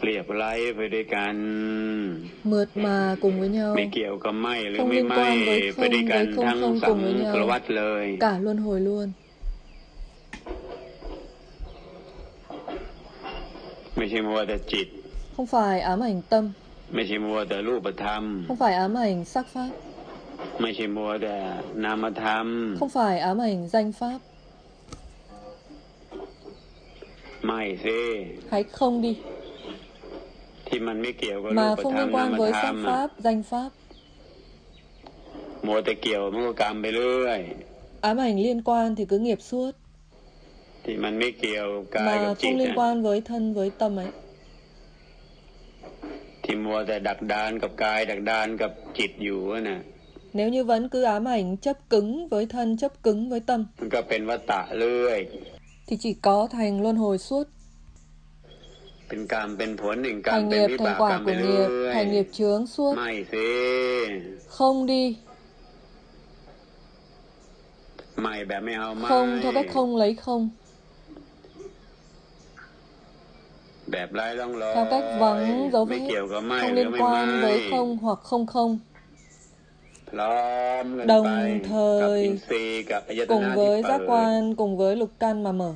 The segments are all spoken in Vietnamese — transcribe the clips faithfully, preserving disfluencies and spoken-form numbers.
เรียบไร้ไปด้วยกัน mượt mà cùng với nhau, ไม่เกี่ยวกับไม่หรือ không ไม่ liên ไม่ quan với ไปด้วย không กัน với ทั้ง không không สัง cùng với สาร nhau, วัฏเลย cả luân hồi luôn. ไม่ใช่มัวแต่จิต Không phải ám ảnh tâm, ไม่ใช่มัวแต่รูปธรรม không phải ám ảnh sắc pháp, ไม่ใช่มัวแต่นามธรรม không phải ám ảnh danh pháp. ไม่สิ Hãy không đi, ที่มันไม่เกี่ยวกับรู mà ป không ธรรม liên นาม quan với ธรร sắc ม pháp, danh pháp. มัวแต่เกี่ยวมันก็กรรมไปเรื่อย Ám ảnh liên quan thì cứ nghiệp suốt, ที่มันไม่เกี่ยวกายกับ mà จิต không liên นะ quan với thân với tâm ấy. ที่มัวแต่ดักดานกับกายดักดานกับจิตอยู่น่ะ Nếu như vẫn cứ ám ảnh chấp cứng với thân, chấp cứng với tâm, มันก็เป็นวัฏฏะเรื่อย thì chỉ có thành luân hồi suốt, เป็นกรรมเป็นผลหนึ่งกรรม thành เป็น nghiệp วิ thành บากกรร quả มไป của เรื่ nghiệp, อย thành nghiệp chướng suốt. ไม่สิ Không đi, ไม่แบบไม่เอาไม่ không theo cách không lấy không, แบบไร้ร่องรอย theo cách vắng dấu ไม่ vết, เกี่ยวกับไม่ không หรือ liên ไม่ quan ไม่ với không hoặc không không, พร้อมกันไป đồng กับ thời อินทรีย์กับอายต cùng นะที่ với เปิ giác ด quan, cùng với lục căn mà mở.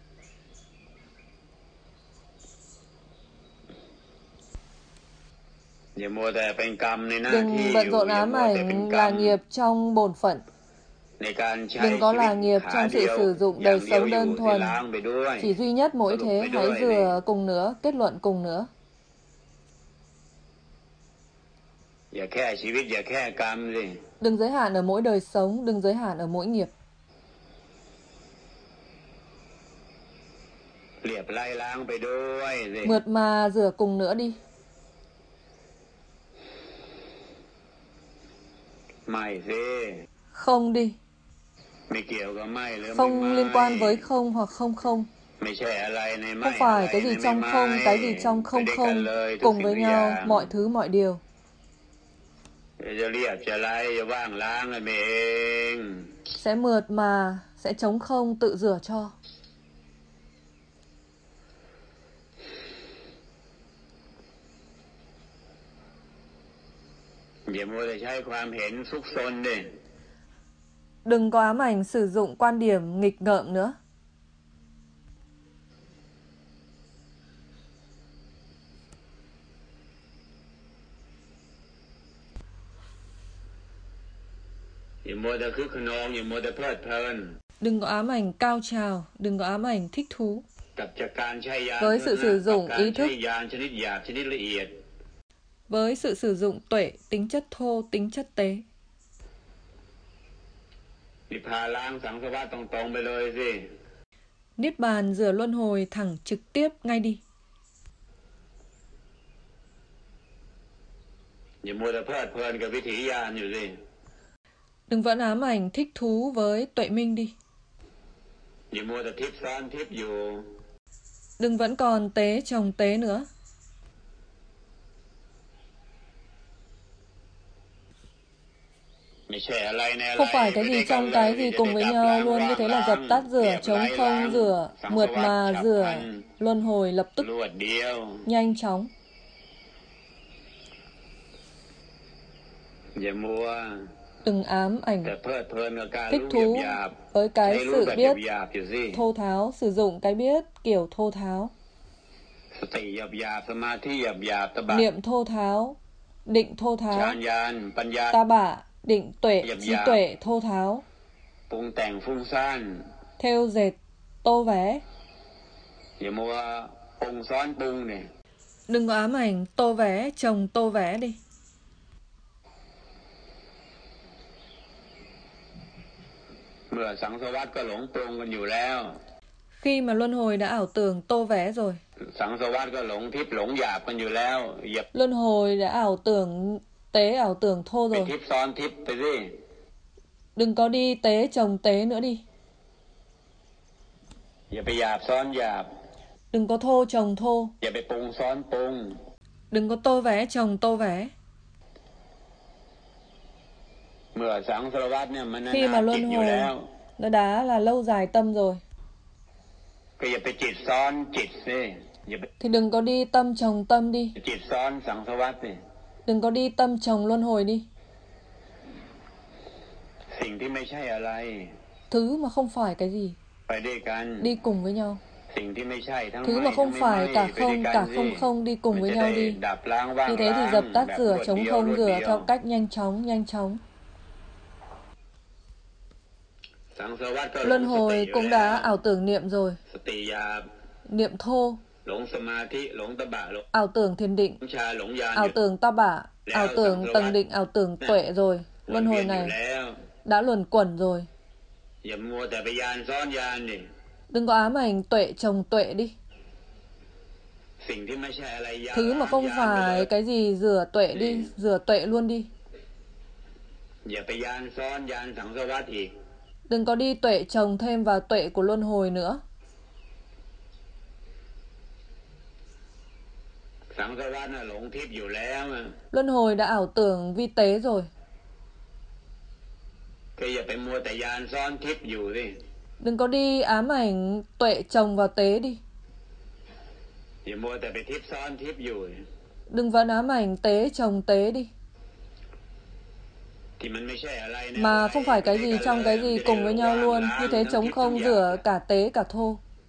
อย่ามัวแต่เป็นกรรมในหน้าที่ Đừng อ bận ยู่ rộn อย่า ám มัวแต่เป็น ảnh กรร là ม nghiệp trong bổn phận. ในการใช้ Đừng có ชีวิต là nghiệp ขา trong เดี sự ยว sử dụng อย่าง đời เดียว sống อยู่ đơn ที่ thuần. ล้างไปด้วย Chỉ duy nhất mỗi Sửa thế, phải hãy đôi rửa này. cùng nữa, kết luận cùng nữa. อย่าแค่ชีวิตอย่าแค่กรรมสิ Đừng giới hạn ở mỗi đời sống, đừng giới hạn ở mỗi nghiệp. เรียบไล่ล้างไปด้วยสิ Mượt mà rửa cùng nữa đi. ไม่สิ Không đi, ไม่เกี่ยวกับไม่หรือไม่ không ไม่ liên quan với không hoặc không không. ไม่ใช่อะไรในไม่ Không phải อะไร cái ใน gì ไม่ trong ไม่ không, cái gì trong ไป không ด้วยกัน không, เลยทุก cùng สิ่ง với ทุกอย่า nhau, ง mọi thứ mọi điều. จะเรียบจะไล่จะว่างล้างกันเอง Sẽ mượt mà, sẽ trống không, tự rửa cho. อย่ามัวแต่ใช้ความเห็นซุกซนดิ Đừng có ám ảnh sử dụng quan điểm nghịch ngợm nữa. อย่ามัวแต่คึกขนองอย่ามัวแต่เพลิดเพลิน Đừng có ám ảnh cao trào, đừng có ám ảnh thích thú. กับจากการใช้ยาน với sự sử กับ dụng การ ý ใช้ thức, ยานชนิดหยาบชนิดละเอียด với sự sử dụng tuệ, tính chất thô, tính chất tế. นิพพานล้างสังสารวัฏตรงๆไปเลยสิ Niết bàn rửa luân hồi thẳng trực tiếp ngay đi. อย่ามัวแต่เพลิดเพลินกับวิถียานอยู่สิ Đừng vẫn ám ảnh thích thú với tuệ minh đi. อย่ามัวแต่ทิพย์ซ้อนทิพย์อยู่ Đừng vẫn còn tế chồng tế nữa. ไม่ใช่อะไรในอะไร Không phải cái gì trong cái gì cùng với nhau luôn, như thế là dập tắt rửa, trống không rửa, mượt mà rửa, luân hồi lập tức, รวดเดียว nhanh chóng. อย่ามัว Đừng ám ảnh แต่เพลิดเพลินกับการ thích รู้ thú หยาบ với ๆ cái ให้รู้ sự แบบ biết หยาบๆอยู่สิ thô tháo, sử dụng cái biết kiểu thô tháo. สติหยาบๆสมาธิหยาบๆตบะ Niệm thô tháo, định thô ฌา tháo, นญาณปัญญา ta bả, định tuệ, Dập trí dạp. tuệ thô tháo, ปรุงแต่งฟุ้งซ่าน thêu dệt, tô vé. อย่ามัวปรุงซ้อนปรุงเนี่ย Đừng có ám ảnh tô vé, chồng tô vé đi. เมื่อสังสารวัฏก็หลงปรุงกันอยู่แล้ว Khi mà luân hồi đã ảo tưởng tô vé rồi, สังสารวัฏก็หลงทิพย์หลงหยาบกันอยู่แล้วอย่า luân hồi đã ảo tưởng tế, ảo tưởng thô ไป rồi. ทิพย์ซ้อนทิพย์ไปสิ Đừng có đi tế chồng tế nữa đi. อย่าไปหยาบซ้อนหยาบ Đừng có thô chồng thô, อย่าไปปรุงซ้อนปรุง đừng có tô vé chồng tô vé. เมื่อสังสารวัฏเนี่ยมันนา Khi นา mà จิต luân อยู่ hồi แล้ว nó đã là lâu dài tâm rồi, ก็อย่าไปจิตซ้อนจิตสิ thì đừng có đi tâm chồng tâm đi. จิตซ้อนสังสารวัฏสิ Đừng có đi tâm chồng luân hồi đi. สิ่งที่ไม่ใช่อะไร Thứ mà không phải cái gì ไปด้วยกัน đi cùng với nhau. สิ่งที่ไม่ใช่ทั้ง Thứ ไม่ mà ทั้ không งไม่ phải ไม่ cả ไปด้วย không กัน cả สิ không không đi cùng มัน với จะ nhau ได้ đi. ดับล้างว่าง Như thế thì ล้าง dập tắt แบบ rửa รวด chống เดียว không รวด rửa เดียว theo cách nhanh chóng nhanh chóng. สังสารวัฏก็หล Luân งสติ hồi อยู่ cũng แล้ว đã ảo tưởng niệm rồi. สติหยาบ Niệm thô, หลงสมาธิหลงตบะหลง ảo tưởng thiền định, ฌานหลงญาณอ ảo ยู่ tưởng ta bả, Leo ảo tưởng sang tầng sơ định, ảo tưởng tuệ rồi. วน Luân เวีย hồi นอยู่ này แล้ว đã luẩn quẩn rồi. อย่ามัวแต่ไปยานซ้อนยานดิ Đừng có ám ảnh tuệ chồng tuệ đi. สิ่งที่ไม่ใช่อะไรยาน Thứ mà không ยานไปเลย phải cái gì rửa tuệ đi, rửa tuệ luôn đi. อย่าไปยานซ้อนยานสังสารวัฏอีก Đừng có đi tuệ chồng thêm vào tuệ của luân hồi nữa. สังสารวัฏน่ะหลงทิพย์อยู่แล้วอะ Luân hồi đã ảo tưởng vi tế rồi. ก็อย่าไปมัวแต่ยานซ้อนทิพย์อยู่สิ Đừng có đi ám ảnh tuệ chồng vào tế đi. อย่ามัวแต่ไปทิพย์ซ้อนทิพย์อยู่ Đừng vẫn ám ảnh tế chồng tế đi. ที่มันไม่ใช่อะไรนะ Mà không phải cái gì trong cái gì cùng với nhau luôn. Như thế chống không rửa cả tế cả thô.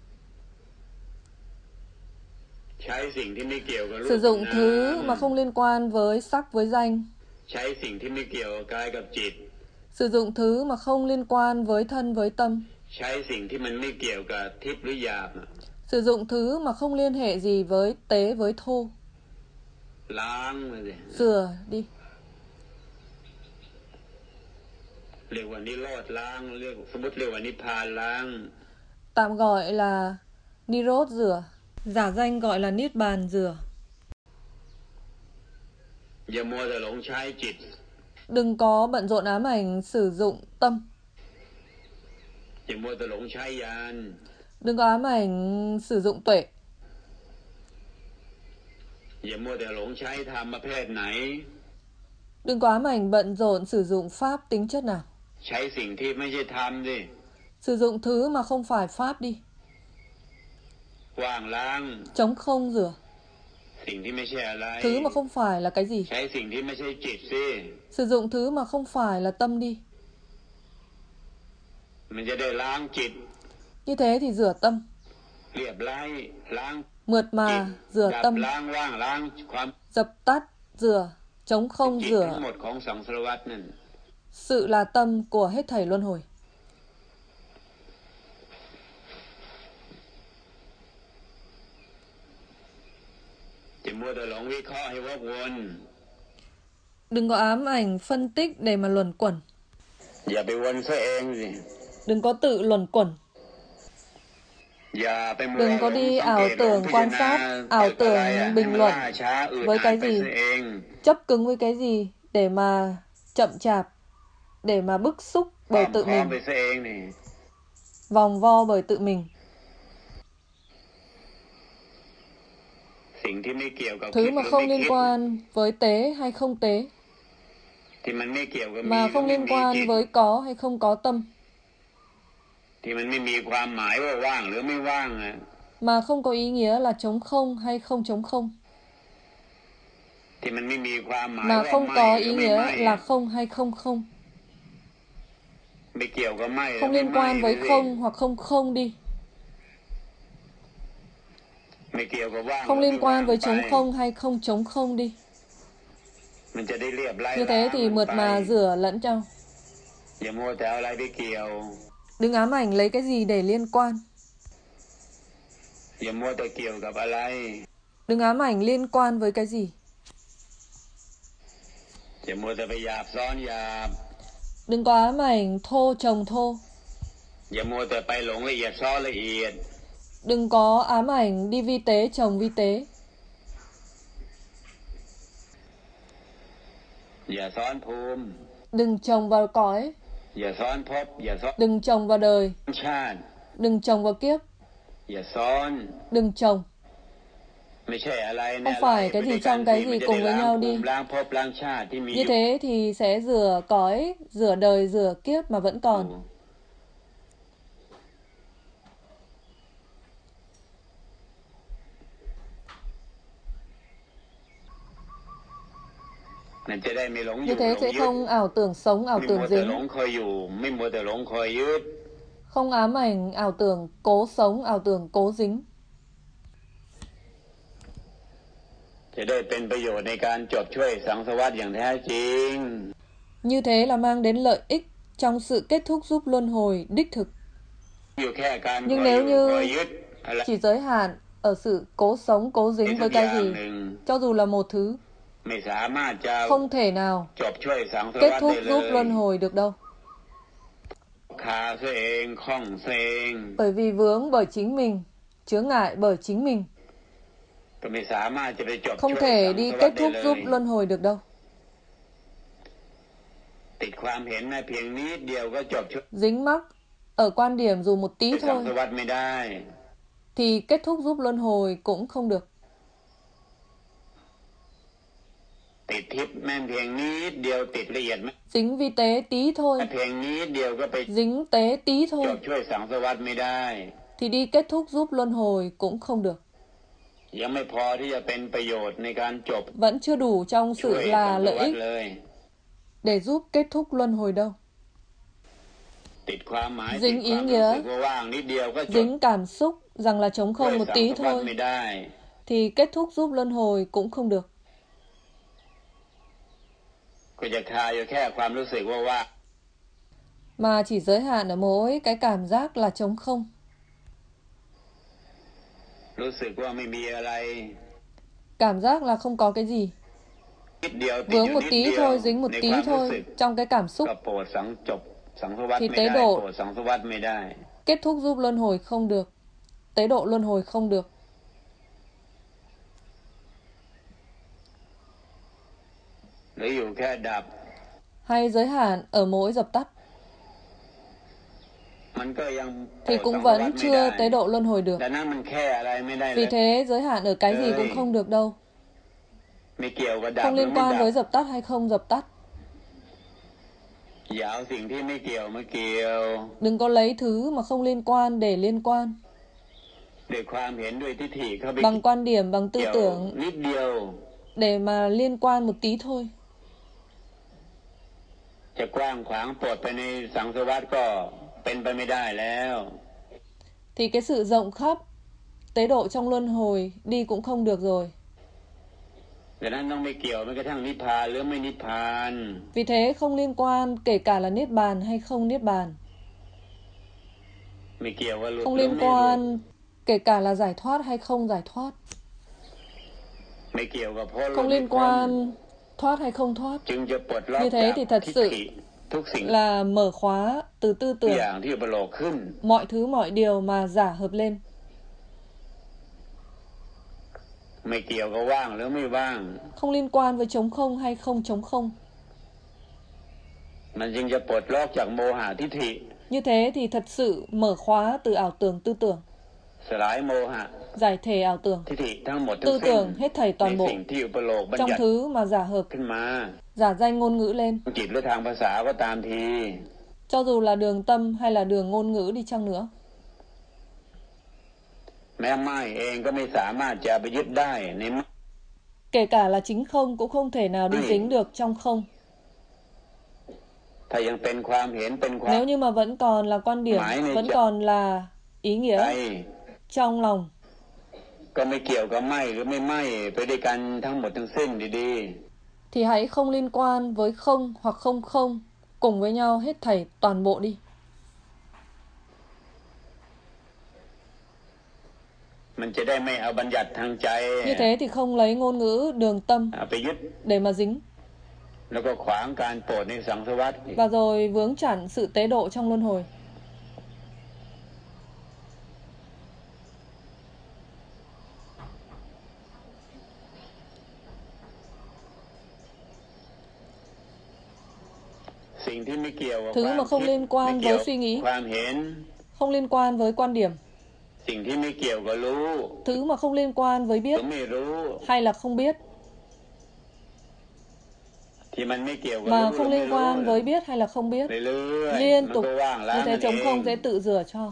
ใช้สิ่งที่ไม่เกี่ยวกับรูป Sử dụng นาม thứ mà không liên quan với sắc với danh. ใช้สิ่งที่ไม่เกี่ยวกับกายกับจิต Sử dụng thứ mà không liên quan với thân với tâm. ใช้สิ่งที่มันไม่เกี่ยวกับทิพย์หรือหยาบอะ Sử dụng thứ mà không liên hệ gì với tế với thô. ล้างมาสิ Rửa đi. เรียกว่านิโรธล้างเรียกสมมติเรียกว่านิพพานล้าง Tạm gọi là Nirod rửa. Giả danh gọi là Niết Bàn rửa. อย่ามัวแต่หลงใช้จิต Đừng có bận rộn ám ảnh sử dụng tâm. อย่ามัวแต่หลงใช้ยาน Đừng có ám ảnh sử dụng tuệ. อย่ามัวแต่หลงใช้ธรรมประเภทไหน Đừng có ám ảnh bận rộn sử dụng pháp tính chất nào. ใช้สิ่งที่ไม่ใช่ธรรมดิ Sử dụng thứ mà không phải pháp đi. ว่างล้าง Chống không rửa. สิ่งที่ไม่ใช่อะไร Thứ mà không phải là cái gì. ใช้สิ่งที่ไม่ใช่จิตสิ Sử dụng thứ mà không phải là tâm đi. มันจะได้ล้างจิต Như thế thì rửa tâm. เรียบไล่ล้าง Mượt จิต mà rửa ดับ tâm. ล้างว่างล้างความ Dập tắt rửa. Chống không จิต rửa. ทั้งหมดของสังสารวัฏนั่น Sự là tâm của hết thảy luân hồi. จะมัวแต่หลงวิเคราะห์ให้วกวน Đừng có ám ảnh phân tích để mà luẩn quẩn. อย่าไปวนซะเองสิ Đừng có tự luẩn quẩn. อย่าไปมัว Đừng có đi ảo tưởng quan sát, ảo tưởng bình luận với cái gì, chấp cứng với cái gì để mà chậm chạp, để mà bức xúc bởi tự mình, vòng vo bởi tự mình. Thứ mà không liên quan với tế hay không tế, mà không liên quan với có hay không có tâm, mà không có ý nghĩa là trống không hay không trống không, mà không có ý nghĩa là không hay không không, không liên quan với không hoặc không không đi, không liên quan với trống không hay không trống không đi. Như thế thì mượt mà rửa lẫn nhau. Đừng ám ảnh lấy cái gì để liên quan. Đừng ám ảnh liên quan với cái gì. Đừng có ám ảnh thô chồng thô. Đừng có ám ảnh đi vi tế chồng vi tế. Đừng trồng vào cõi. Đừng trồng vào đời. Đừng trồng vào kiếp. Đừng trồng. Không phải cái gì trong cái gì cùng với nhau đi. Như thế thì sẽ rửa cõi, rửa đời, rửa kiếp mà vẫn còn. Như thế sẽ không ảo tưởng sống, ảo tưởng dính. Không ám ảnh, ảo tưởng cố sống, ảo tưởng cố dính. Như thế là mang đến lợi ích trong sự kết thúc giúp luân hồi đích thực. Nhưng nếu như chỉ giới hạn ở sự cố sống, cố dính với cái gì, cho dù là một thứ, không thể nào kết thúc giúp luân hồi được đâu. Bởi vì vướng bởi chính mình, chướng ngại bởi chính mình, không thể đi kết thúc giúp luân hồi được đâu. Dính mắc ở quan điểm dù một tí thôi thì kết thúc giúp luân hồi cũng không được. Dính vi tế tí thôi, dính tế tí thôi thì đi kết thúc giúp luân hồi cũng không được. Vẫn chưa đủ trong sự là lợi ích để giúp kết thúc luân hồi đâu. Dính ý nghĩa, dính cảm xúc rằng là trống không một tí thôi thì kết thúc giúp luân hồi cũng không được. Mà chỉ giới hạn ở mỗi cái cảm giác là trống không. Cảm giác là không có cái gì. Vướng một tí thôi, dính một tí thôi trong cái cảm xúc thì tế độ kết thúc giúp luân hồi không được. Tế độ luân hồi không được. Hay giới hạn ở mỗi dập tắt thì cũng vẫn chưa tế độ luân hồi được. Vì thế giới hạn ở cái gì cũng không được đâu. Không liên quan với dập tắt hay không dập tắt. Đừng có lấy thứ mà không liên quan để liên quan. Bằng quan điểm, bằng tư tưởng để mà liên quan một tí thôi. Thì cái sự rộng khắp tế độ trong luân hồi đi cũng không được rồi. Vì thế không liên quan kể cả là niết bàn hay không niết bàn. Không liên quan kể cả là giải thoát hay không giải thoát. Không liên quan thoát hay không thoát. Như thế thì thật sự là mở khóa từ tư tưởng mọi thứ mọi điều mà giả hợp lên. Không liên quan với trống không hay không trống không. Như thế thì thật sự mở khóa từ ảo tưởng tư tưởng. Giải thể ảo tưởng, tư tưởng hết thảy toàn bộ trong thứ mà giả hợp, giả danh ngôn ngữ lên. Cho dù là đường tâm hay là đường ngôn ngữ đi chăng nữa. Kể cả là chính không cũng không thể nào đi dính được trong không. Nếu như mà vẫn còn là quan điểm, vẫn còn là ý nghĩa trong lòng, thì hãy không liên quan với không hoặc không không, cùng với nhau hết thảy toàn bộ đi. Như thế thì không lấy ngôn ngữ đường tâm để mà dính. Và rồi vướng chặn sự tế độ trong luân hồi. Thứ mà không liên quan với suy nghĩ, không liên quan với quan điểm, thứ mà không liên quan với biết hay là không biết, mà không liên quan với biết hay là không biết, liên tục như thế trống không sẽ tự rửa cho.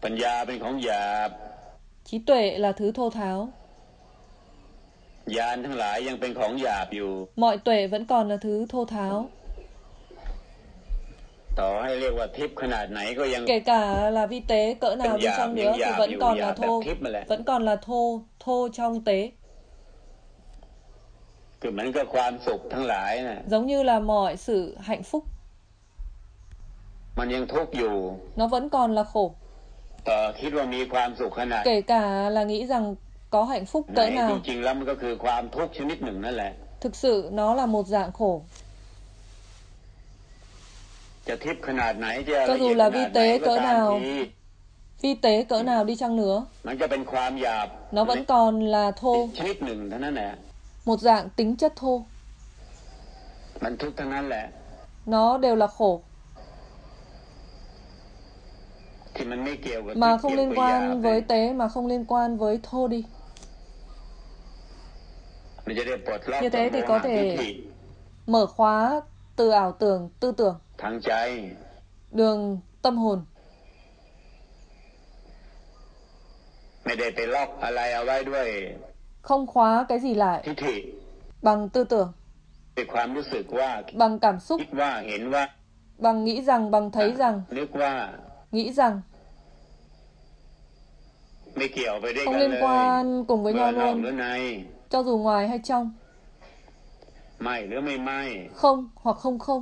ปัญญาเป็นของหยาบ trí tuệ là thứ thô tháo. ญาณทั้งหลายยังเป็นของหยาบอยู่ Mọi tuệ vẫn còn là thứ thô tháo. ต่อให้เรียกว่าทิพย์ขนาดไหนก็ยัง Kể cả là vi tế cỡ nào đi chăng nữa thì vẫn còn là thô, vẫn còn là thô, thô trong tế. คือเหมือนกับความสุขทั้งหลายน่ะ Giống như là mọi sự hạnh phúc. มันยังทุกข์อยู่ Nó vẫn còn là khổ. ต่อคิดว่ามีความสุขขนาด Kể cả là nghĩ rằng có hạnh phúc cỡ ไหน nào. จริงๆแล้วมันก็คือความทุกข์ชนิดหนึ่งนั่นแหละ Thực sự nó là một dạng khổ. จะทิพย์ขนาดไหนจะ Cho dù là vi tế cỡ ก็ตาม nào, ที vi tế cỡ nào đi chăng nữa, มันจะเป็นความหยาบ nó vẫn còn là thô, ชนิดหนึ่งเท่านั้นแหละ một dạng tính chất thô. มันทุกข์ทั้งนั้นแหละ Nó đều là khổ. ที่มันไม่เกี่ยวกับ Mà ที่ không เกี่ยว liên กับหยาบ quan với tế, mà không liên quan với thô đi. มันจะได้ปลดล็อก Như thế thì có ทิฏ thể ฐิ mở khóa từ ảo tưởng, tư tưởng, ทางใจ đường tâm hồn. ไม่ได้ไปล็อกอะไรเอาไว้ด้วย Không khóa cái gì lại ทิฏฐิ bằng tư tưởng, ด้วยความรู้สึกว่า bằng cảm xúc, คิดว่าเห็นว่า bằng nghĩ rằng, bằng thấy rằng, นึกว่า nghĩ rằng. ไม่เกี่ยวไปด้วย Không กัน liên เลย quan cùng với เมื่อ nhau นอกหรือ luôn, ใน cho dù ngoài hay trong. ไม่หรือไม่ไม่ Không hoặc không không.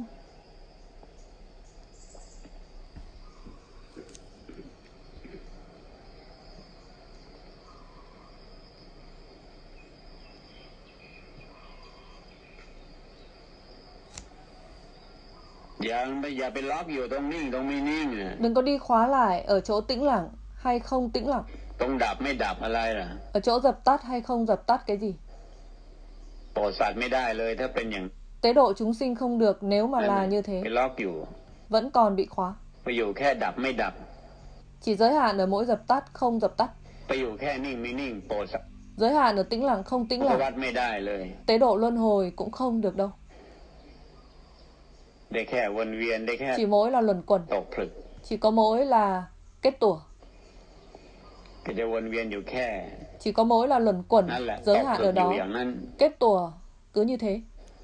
อย่าไปอย่าไปล็อกอยู่ตรงนิ่งตรงไม่นิ่ง Đừng có đi khóa lại ở chỗ tĩnh lặng hay không tĩnh lặng, ตรงดับไม่ดับอะไรล่ะ ở chỗ dập tắt hay không dập tắt cái gì. โปรดสัตว์ไม่ได้เลยถ้าเป็นอย่าง Tế độ chúng sinh không được nếu mà là như ไป thế, ล็อกอยู่ vẫn còn bị khóa. ไปอยู่แค่ดับไม่ดับ Chỉ giới hạn ở mỗi dập tắt không dập tắt, ไปอยู่แค่นิ่งไม่นิ่งโปรดสัตว์ giới hạn ở tĩnh lặng không tĩnh วั lặng. ดไม่ได้เลย Tế độ luân hồi cũng không được đâu. ได้แค่วนเวียนได้แค่ Chỉ mỗi là luẩn quẩn, ตกผลึก chỉ có mỗi là kết tủa, ก็จะวนเวียนอยู่แค่ chỉ có mỗi là luẩn quẩn, นั่นแหละ giới ตก hạn ผลึ ở กอยู่ đó, อย่างนั้น kết tủa cứ như thế.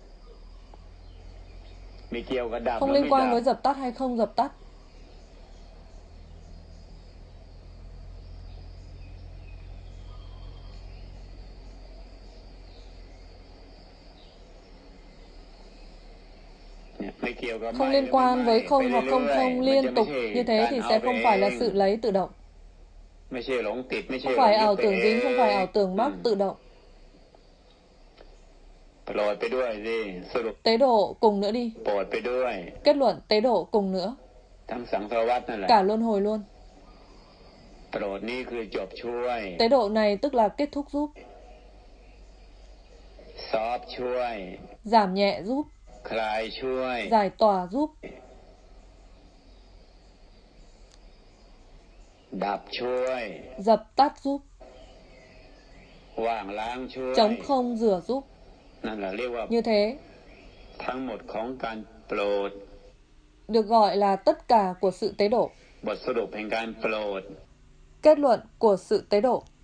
ไม่เกี่ยวกับดับ Không หรือ liên ไม่ quan ดับ với dập tắt hay không dập tắt. เนี่ยไม่เกี่ยวกับ Không ไม่ liên หรือไม่ quan ไม่ với ไป không hoặc เรื่ không อยๆ không มัน liên จะไม่ tục ใช่ như thế การ thì เอา sẽ ไป không เอ phải là ง sự lấy tự động, ไม่ใช่หลงติดไม่ใช่ không หลง phải ยึด ảo ไป tưởng เอ dính, không phải ảo ง tưởng mắc tự động. โปรดไปด้วยสิสรุป Tế độ cùng nữa đi, โปรดไปด้วย kết luận tế độ cùng nữa, ทั้งสังสารวัฏนั่นแหละ cả luân hồi luôn. โปรดนี่คือจบช่วย Tế độ này tức là kết thúc giúp, ซอฟช่วย giảm nhẹ giúp, คลายช่วย giải tỏa giúp, ดับช่วย dập tắt giúp, ว่างล้างช่วย trống không rửa giúp. นั่นแหละเรียกว่า Như thế, ทั้งหมดของการโปรด được gọi là tất cả của sự tế độ, บทสรุปแห่งการโปรด kết luận của sự tế độ.